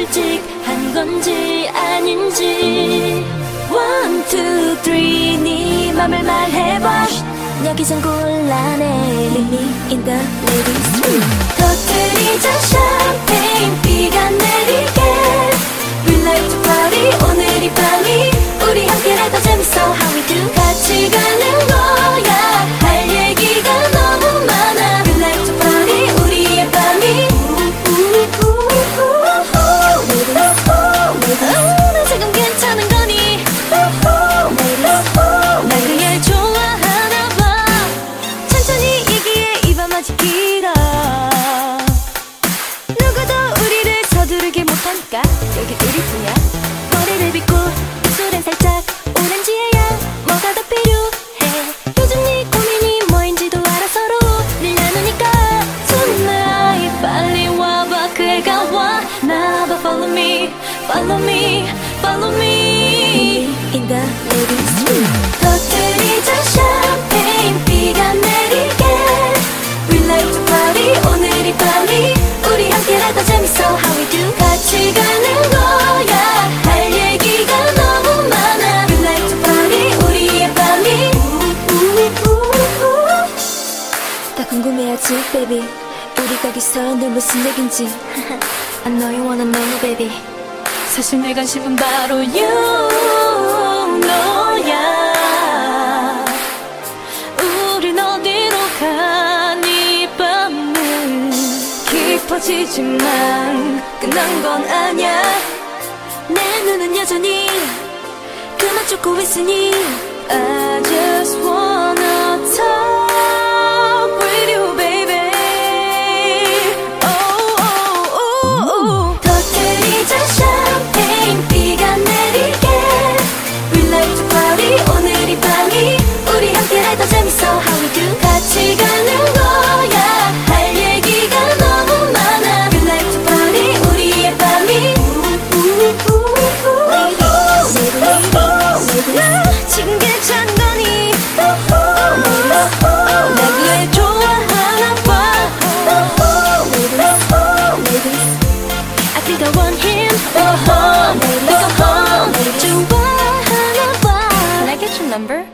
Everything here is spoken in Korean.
솔직한 건지 아닌지 One, two, three 네 맘을 말해봐 여기선 곤란해 Leave me in the ladies room 터뜨리자 샴페인 비가 내리게 We like to party 오늘 이 밤이 우리 함께라도 재밌어 How we do 같이 가는 거야 할 얘기가 너무 많아 We like to party 우리의 밤이 나 지금 괜찮은 거니 날 그냥 좋아하나 봐 천천히 얘기해 이 밤 아직 길어 누구도 우리를 서두르게 못하니까 여기 우리뿐이야 머리를 빗고 입술엔 살짝 오렌지의 향 뭐가 더 필요해 요즘 네 고민이 뭐인지도 알아 서로 늘 나누니까 Tonight 빨리 와봐 그 애가 와 나봐 Follow me, follow me, follow me In the ladies room 터뜨리자 샴페인 비가 내리게 We like to party 오늘 이 밤이 우리 함께라도 재밌어 How we do 같이 가는 거야 할 얘기가 너무 많아 We like to party 우리의 밤이 다 궁금해하지 baby 우리 거기서 늘 무슨 얘긴지 I know you wanna know baby 사실 내 관심은 바로 you 너야 우린 어디로 가니 밤은 깊어지지만 끝난 건 아냐 내 눈은 여전히 그만 쫓고 있으니 I just wanna talk with you baby 터뜨리자 샴페인 비가 내리게 We like to party 오늘 이 밤이 우리 함께라도 재밌어 How we do 같이 가는 거야 할 얘기가 너무 많아 We like to party 우리의 밤이 나 지금 괜찮은 거니 날 그래 좋아하나 봐 I think I want him Let's go home 좋아하나 봐 Can I get your number?